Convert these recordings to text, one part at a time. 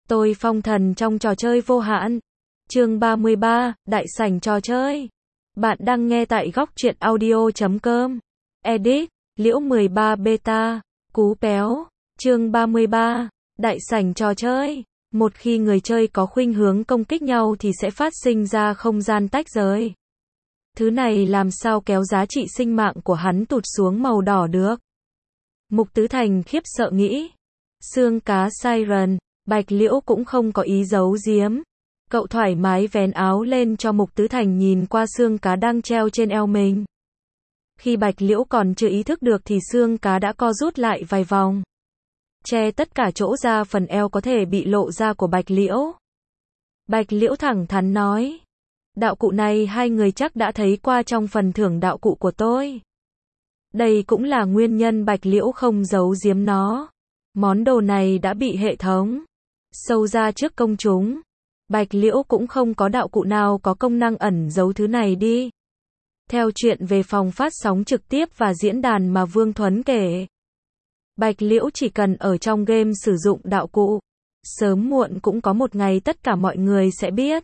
Tôi phong thần trong trò chơi vô hạn. Chương 33, Đại sảnh trò chơi. Bạn đang nghe tại góc truyện audio.com. Edit, Liễu 13 Beta, Cú Péo. Chương 33, Đại sảnh trò chơi. Một khi người chơi có khuynh hướng công kích nhau thì sẽ phát sinh ra không gian tách rời. Thứ này làm sao kéo giá trị sinh mạng của hắn tụt xuống màu đỏ được. Mục Tứ Thành khiếp sợ nghĩ. Xương cá Siren, Bạch Liễu cũng không có ý giấu giếm. Cậu thoải mái vén áo lên cho Mục Tứ Thành nhìn qua xương cá đang treo trên eo mình. Khi Bạch Liễu còn chưa ý thức được thì xương cá đã co rút lại vài vòng, che tất cả chỗ ra phần eo có thể bị lộ ra của Bạch Liễu. Bạch Liễu thẳng thắn nói. Đạo cụ này hai người chắc đã thấy qua trong phần thưởng đạo cụ của tôi. Đây cũng là nguyên nhân Bạch Liễu không giấu giếm nó. Món đồ này đã bị hệ thống sâu ra trước công chúng. Bạch Liễu cũng không có đạo cụ nào có công năng ẩn giấu thứ này đi. Theo chuyện về phòng phát sóng trực tiếp và diễn đàn mà Vương Thuấn kể, Bạch Liễu chỉ cần ở trong game sử dụng đạo cụ, sớm muộn cũng có một ngày tất cả mọi người sẽ biết.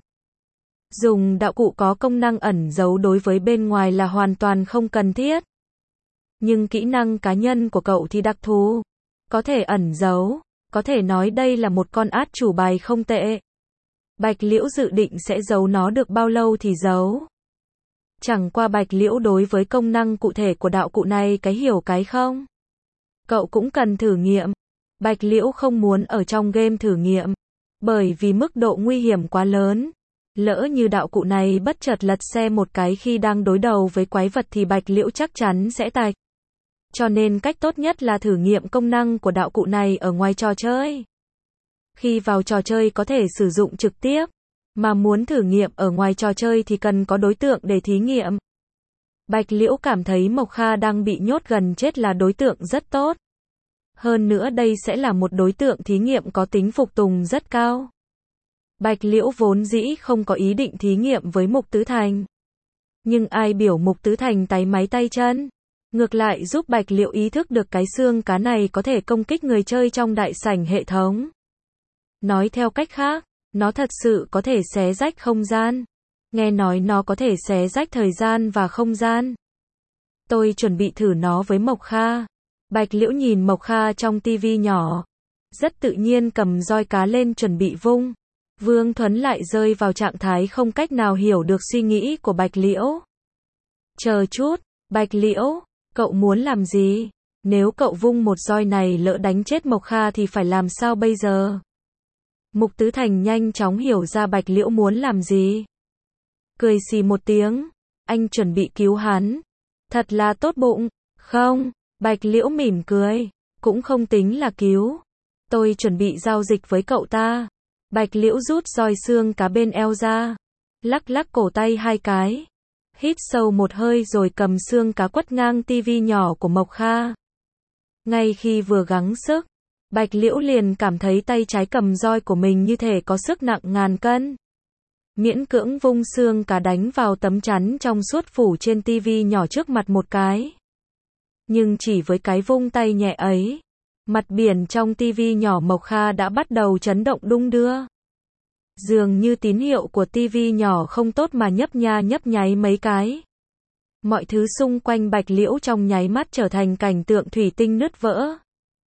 Dùng đạo cụ có công năng ẩn giấu đối với bên ngoài là hoàn toàn không cần thiết. Nhưng kỹ năng cá nhân của cậu thì đặc thù, có thể ẩn giấu, có thể nói đây là một con át chủ bài không tệ. Bạch Liễu dự định sẽ giấu nó được bao lâu thì giấu. Chẳng qua Bạch Liễu đối với công năng cụ thể của đạo cụ này cái hiểu cái không. Cậu cũng cần thử nghiệm. Bạch Liễu không muốn ở trong game thử nghiệm, bởi vì mức độ nguy hiểm quá lớn. Lỡ như đạo cụ này bất chợt lật xe một cái khi đang đối đầu với quái vật thì Bạch Liễu chắc chắn sẽ tạch. Cho nên cách tốt nhất là thử nghiệm công năng của đạo cụ này ở ngoài trò chơi. Khi vào trò chơi có thể sử dụng trực tiếp, mà muốn thử nghiệm ở ngoài trò chơi thì cần có đối tượng để thí nghiệm. Bạch Liễu cảm thấy Mộc Kha đang bị nhốt gần chết là đối tượng rất tốt. Hơn nữa đây sẽ là một đối tượng thí nghiệm có tính phục tùng rất cao. Bạch Liễu vốn dĩ không có ý định thí nghiệm với Mục Tứ Thành. Nhưng ai biểu Mục Tứ Thành táy máy tay chân. Ngược lại giúp Bạch Liễu ý thức được cái xương cá này có thể công kích người chơi trong đại sảnh hệ thống. Nói theo cách khác, nó thật sự có thể xé rách không gian. Nghe nói nó có thể xé rách thời gian và không gian. Tôi chuẩn bị thử nó với Mộc Kha. Bạch Liễu nhìn Mộc Kha trong tivi nhỏ, rất tự nhiên cầm roi cá lên chuẩn bị vung. Vương Thuấn lại rơi vào trạng thái không cách nào hiểu được suy nghĩ của Bạch Liễu. Chờ chút, Bạch Liễu, cậu muốn làm gì? Nếu cậu vung một roi này lỡ đánh chết Mộc Kha thì phải làm sao bây giờ? Mục Tứ Thành nhanh chóng hiểu ra Bạch Liễu muốn làm gì. Cười xì một tiếng, anh chuẩn bị cứu hắn. Thật là tốt bụng. Không, Bạch Liễu mỉm cười, cũng không tính là cứu. Tôi chuẩn bị giao dịch với cậu ta. Bạch Liễu rút roi xương cá bên eo ra, lắc lắc cổ tay hai cái, hít sâu một hơi rồi cầm xương cá quất ngang tivi nhỏ của Mộc Kha. Ngay khi vừa gắng sức, Bạch Liễu liền cảm thấy tay trái cầm roi của mình như thể có sức nặng ngàn cân. Miễn cưỡng vung xương cá đánh vào tấm chắn trong suốt phủ trên tivi nhỏ trước mặt một cái. Nhưng chỉ với cái vung tay nhẹ ấy, mặt biển trong tivi nhỏ Mộc Kha đã bắt đầu chấn động đung đưa. Dường như tín hiệu của tivi nhỏ không tốt mà nhấp nháy mấy cái. Mọi thứ xung quanh Bạch Liễu trong nháy mắt trở thành cảnh tượng thủy tinh nứt vỡ.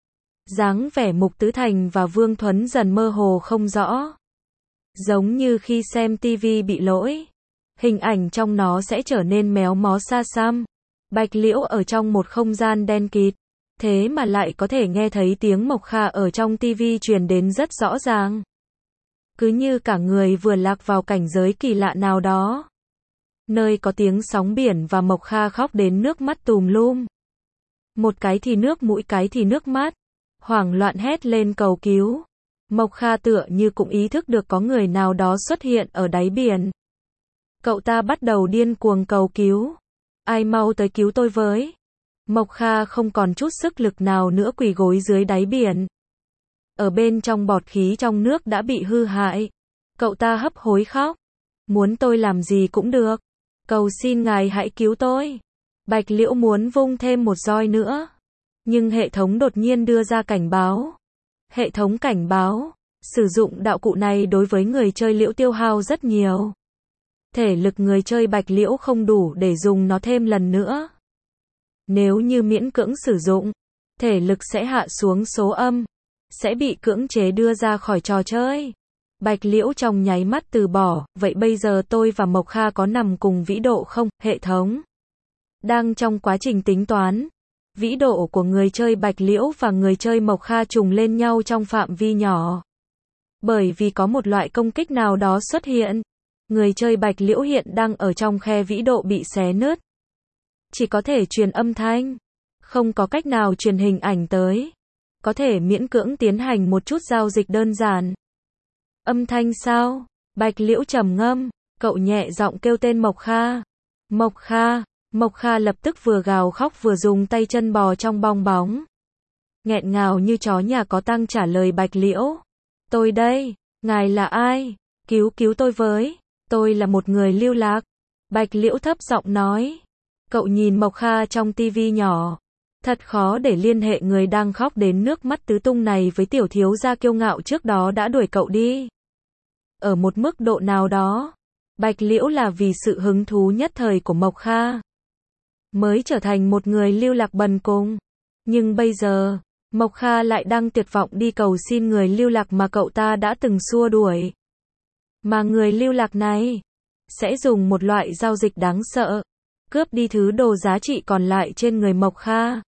Dáng vẻ Mục Tứ Thành và Vương Thuấn dần mơ hồ không rõ. Giống như khi xem tivi bị lỗi, hình ảnh trong nó sẽ trở nên méo mó xa xăm. Bạch Liễu ở trong một không gian đen kịt, thế mà lại có thể nghe thấy tiếng Mộc Kha ở trong tivi truyền đến rất rõ ràng. Cứ như cả người vừa lạc vào cảnh giới kỳ lạ nào đó, nơi có tiếng sóng biển và Mộc Kha khóc đến nước mắt tùm lum. Một cái thì nước mũi cái thì nước mắt, hoảng loạn hét lên cầu cứu. Mộc Kha tựa như cũng ý thức được có người nào đó xuất hiện ở đáy biển. Cậu ta bắt đầu điên cuồng cầu cứu. Ai mau tới cứu tôi với. Mộc Kha không còn chút sức lực nào nữa quỳ gối dưới đáy biển. Ở bên trong bọt khí trong nước đã bị hư hại. Cậu ta hấp hối khóc. Muốn tôi làm gì cũng được. Cầu xin ngài hãy cứu tôi. Bạch Liễu muốn vung thêm một roi nữa. Nhưng hệ thống đột nhiên đưa ra cảnh báo. Hệ thống cảnh báo. Sử dụng đạo cụ này đối với người chơi liễu tiêu hao rất nhiều. Thể lực người chơi bạch liễu không đủ để dùng nó thêm lần nữa. Nếu như miễn cưỡng sử dụng, thể lực sẽ hạ xuống số âm, sẽ bị cưỡng chế đưa ra khỏi trò chơi. Bạch liễu trong nháy mắt từ bỏ, vậy bây giờ tôi và Mộc Kha có nằm cùng vĩ độ không? Hệ thống đang trong quá trình tính toán. Vĩ độ của người chơi bạch liễu và người chơi Mộc Kha trùng lên nhau trong phạm vi nhỏ. Bởi vì có một loại công kích nào đó xuất hiện. Người chơi bạch liễu hiện đang ở trong khe vĩ độ bị xé nứt. Chỉ có thể truyền âm thanh, không có cách nào truyền hình ảnh tới. Có thể miễn cưỡng tiến hành một chút giao dịch đơn giản. Âm thanh sao? Bạch liễu trầm ngâm, cậu nhẹ giọng kêu tên Mộc Kha. Mộc Kha, Mộc Kha lập tức vừa gào khóc vừa dùng tay chân bò trong bong bóng. Nghẹn ngào như chó nhà có tang trả lời bạch liễu. Tôi đây, ngài là ai? Cứu tôi với, tôi là một người lưu lạc. Bạch liễu thấp giọng nói. Cậu nhìn Mộc Kha trong tivi nhỏ. Thật khó để liên hệ người đang khóc đến nước mắt tứ tung này với tiểu thiếu gia kiêu ngạo trước đó đã đuổi cậu đi. Ở một mức độ nào đó, bạch liễu là vì sự hứng thú nhất thời của Mộc Kha mới trở thành một người lưu lạc bần cùng. Nhưng bây giờ, Mộc Kha lại đang tuyệt vọng đi cầu xin người lưu lạc mà cậu ta đã từng xua đuổi. Mà người lưu lạc này sẽ dùng một loại giao dịch đáng sợ, cướp đi thứ đồ giá trị còn lại trên người Mộc Kha.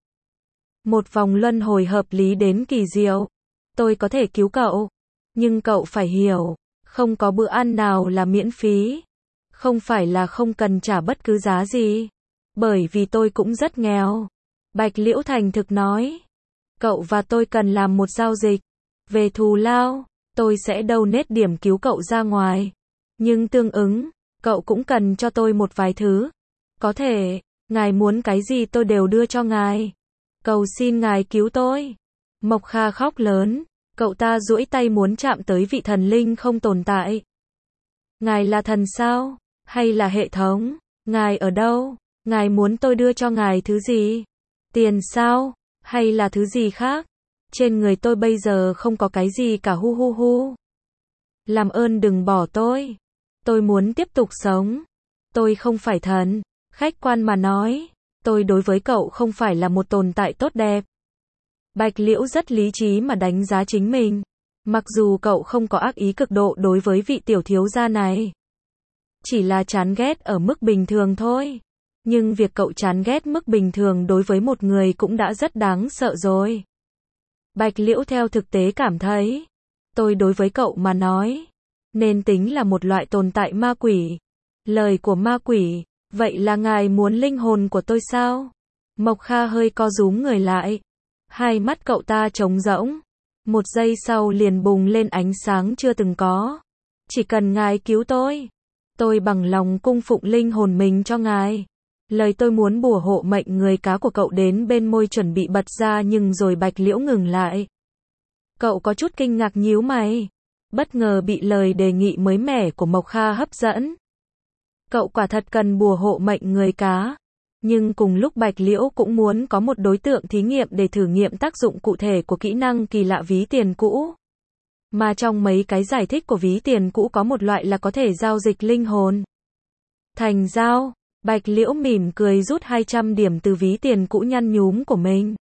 Một vòng luân hồi hợp lý đến kỳ diệu. Tôi có thể cứu cậu, nhưng cậu phải hiểu, không có bữa ăn nào là miễn phí. Không phải là không cần trả bất cứ giá gì. Bởi vì tôi cũng rất nghèo. Bạch liễu thành thực nói. Cậu và tôi cần làm một giao dịch. Về thù lao, tôi sẽ donate điểm cứu cậu ra ngoài. Nhưng tương ứng, cậu cũng cần cho tôi một vài thứ. Có thể, ngài muốn cái gì tôi đều đưa cho ngài. Cầu xin ngài cứu tôi. Mộc Kha khóc lớn. Cậu ta duỗi tay muốn chạm tới vị thần linh không tồn tại. Ngài là thần sao? Hay là hệ thống? Ngài ở đâu? Ngài muốn tôi đưa cho ngài thứ gì? Tiền sao? Hay là thứ gì khác? Trên người tôi bây giờ không có cái gì cả hu hu hu. Làm ơn đừng bỏ tôi. Tôi muốn tiếp tục sống. Tôi không phải thần. Khách quan mà nói, tôi đối với cậu không phải là một tồn tại tốt đẹp. Bạch liễu rất lý trí mà đánh giá chính mình. Mặc dù cậu không có ác ý cực độ đối với vị tiểu thiếu gia này. Chỉ là chán ghét ở mức bình thường thôi. Nhưng việc cậu chán ghét mức bình thường đối với một người cũng đã rất đáng sợ rồi. Bạch liễu theo thực tế cảm thấy, tôi đối với cậu mà nói, nên tính là một loại tồn tại ma quỷ. Lời của ma quỷ, vậy là ngài muốn linh hồn của tôi sao? Mộc Kha hơi co rúm người lại. Hai mắt cậu ta trống rỗng. Một giây sau liền bùng lên ánh sáng chưa từng có. Chỉ cần ngài cứu tôi bằng lòng cung phụng linh hồn mình cho ngài. Lời tôi muốn bùa hộ mệnh người cá của cậu đến bên môi chuẩn bị bật ra nhưng rồi bạch liễu ngừng lại. Cậu có chút kinh ngạc nhíu mày. Bất ngờ bị lời đề nghị mới mẻ của Mộc Kha hấp dẫn. Cậu quả thật cần bùa hộ mệnh người cá. Nhưng cùng lúc bạch liễu cũng muốn có một đối tượng thí nghiệm để thử nghiệm tác dụng cụ thể của kỹ năng kỳ lạ ví tiền cũ. Mà trong mấy cái giải thích của ví tiền cũ có một loại là có thể giao dịch linh hồn. Thành giao. Bạch liễu mỉm cười rút 200 điểm từ ví tiền cũ nhăn nhúm của mình.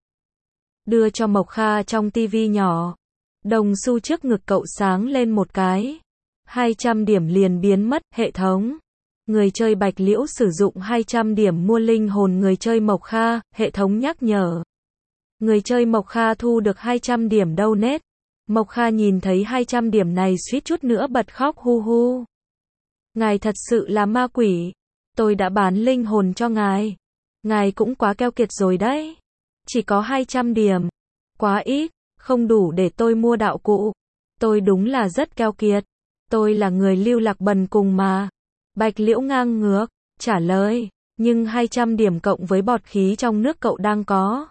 Đưa cho Mộc Kha trong tivi nhỏ. Đồng xu trước ngực cậu sáng lên một cái. 200 điểm liền biến mất. Hệ thống. Người chơi bạch liễu sử dụng 200 điểm mua linh hồn người chơi Mộc Kha. Hệ thống nhắc nhở. Người chơi Mộc Kha thu được 200 điểm donate. Mộc Kha nhìn thấy 200 điểm này suýt chút nữa bật khóc hu hu. Ngài thật sự là ma quỷ. Tôi đã bán linh hồn cho ngài. Ngài cũng quá keo kiệt rồi đấy. Chỉ có 200 điểm. Quá ít, không đủ để tôi mua đạo cụ. Tôi đúng là rất keo kiệt. Tôi là người lưu lạc bần cùng mà. Bạch liễu ngang ngược, trả lời. Nhưng 200 điểm cộng với bọt khí trong nước cậu đang có.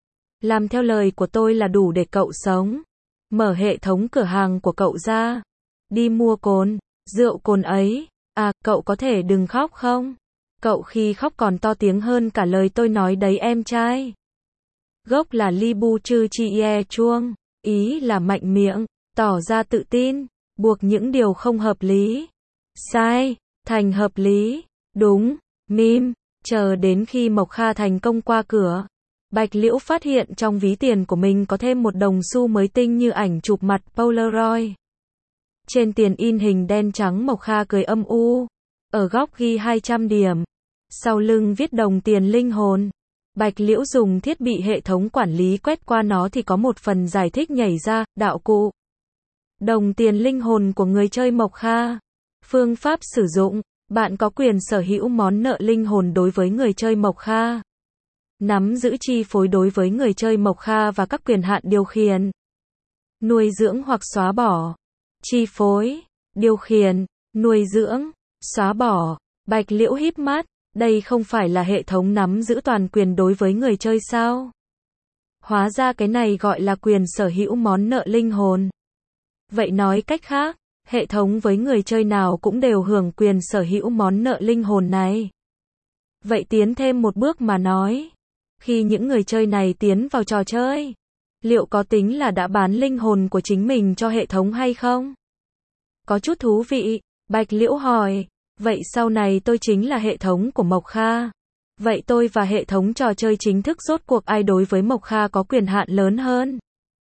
Làm theo lời của tôi là đủ để cậu sống. Mở hệ thống cửa hàng của cậu ra. Đi mua cồn, rượu cồn ấy. À, cậu có thể đừng khóc không? Cậu khi khóc còn to tiếng hơn cả lời tôi nói đấy em trai. Gốc là Li Bu Chư Chi E Chuông, ý là mạnh miệng. tỏ ra tự tin, buộc những điều không hợp lý, sai, thành hợp lý, đúng, meme. Chờ đến khi Mộc Kha thành công qua cửa, Bạch Liễu phát hiện trong ví tiền của mình có thêm một đồng xu mới tinh như ảnh chụp mặt Polaroid. Trên tiền in hình đen trắng Mộc Kha cười âm u, ở góc ghi 200 điểm, sau lưng viết đồng tiền linh hồn. Bạch Liễu dùng thiết bị hệ thống quản lý quét qua nó thì có một phần giải thích nhảy ra, đạo cụ. Đồng tiền linh hồn của người chơi Mộc Kha. Phương pháp sử dụng, bạn có quyền sở hữu món nợ linh hồn đối với người chơi Mộc Kha. Nắm giữ chi phối đối với người chơi Mộc Kha và các quyền hạn điều khiển. Nuôi dưỡng hoặc xóa bỏ. Chi phối, điều khiển, nuôi dưỡng, xóa bỏ. Bạch Liễu híp mắt, đây không phải là hệ thống nắm giữ toàn quyền đối với người chơi sao? Hóa ra cái này gọi là quyền sở hữu món nợ linh hồn. Vậy nói cách khác, hệ thống với người chơi nào cũng đều hưởng quyền sở hữu món nợ linh hồn này. Vậy tiến thêm một bước mà nói, khi những người chơi này tiến vào trò chơi, liệu có tính là đã bán linh hồn của chính mình cho hệ thống hay không? Có chút thú vị, Bạch Liễu hỏi, vậy sau này tôi chính là hệ thống của Mộc Kha. Vậy tôi và hệ thống trò chơi chính thức rốt cuộc ai đối với Mộc Kha có quyền hạn lớn hơn?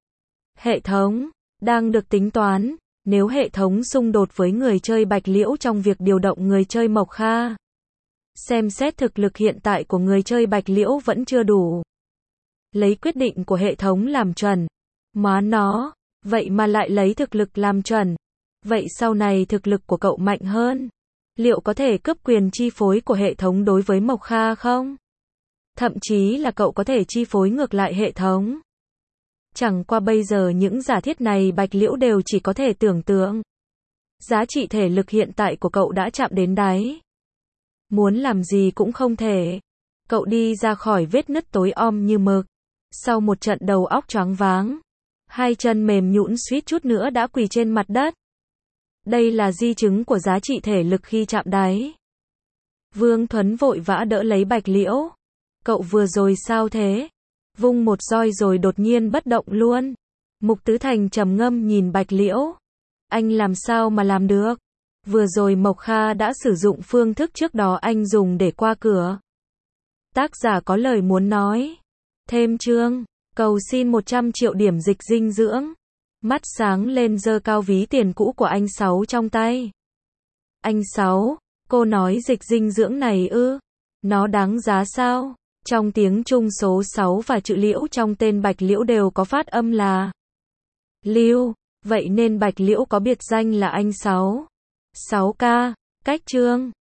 Hệ thống đang được tính toán, nếu hệ thống xung đột với người chơi Bạch Liễu trong việc điều động người chơi Mộc Kha. Xem xét thực lực hiện tại của người chơi Bạch Liễu vẫn chưa đủ. Lấy quyết định của hệ thống làm chuẩn. Má nó, vậy mà lại lấy thực lực làm chuẩn. Vậy sau này thực lực của cậu mạnh hơn. Liệu có thể cướp quyền chi phối của hệ thống đối với Mộc Kha không? Thậm chí là cậu có thể chi phối ngược lại hệ thống. Chẳng qua bây giờ những giả thiết này Bạch Liễu đều chỉ có thể tưởng tượng. Giá trị thể lực hiện tại của cậu đã chạm đến đáy. Muốn làm gì cũng không thể. Cậu đi ra khỏi vết nứt tối om như mực. Sau một trận đầu óc choáng váng, hai chân mềm nhũn suýt chút nữa đã quỳ trên mặt đất. Đây là di chứng của giá trị thể lực khi chạm đáy. Vương Thuấn vội vã đỡ lấy Bạch Liễu. Cậu vừa rồi sao thế? Vung một roi rồi đột nhiên bất động luôn. Mục Tứ Thành trầm ngâm nhìn Bạch Liễu. Anh làm sao mà làm được? Vừa rồi Mộc Kha đã sử dụng phương thức trước đó anh dùng để qua cửa. Tác giả có lời muốn nói. Thêm chương, cầu xin 100 triệu điểm dịch dinh dưỡng. Mắt sáng lên giơ cao ví tiền cũ của anh Sáu trong tay. Anh Sáu, cô nói dịch dinh dưỡng này ư? Nó đáng giá sao? Trong tiếng Trung số 6 và chữ Liễu trong tên Bạch Liễu đều có phát âm là Liêu, vậy nên Bạch Liễu có biệt danh là anh Sáu. 6K, cách chương.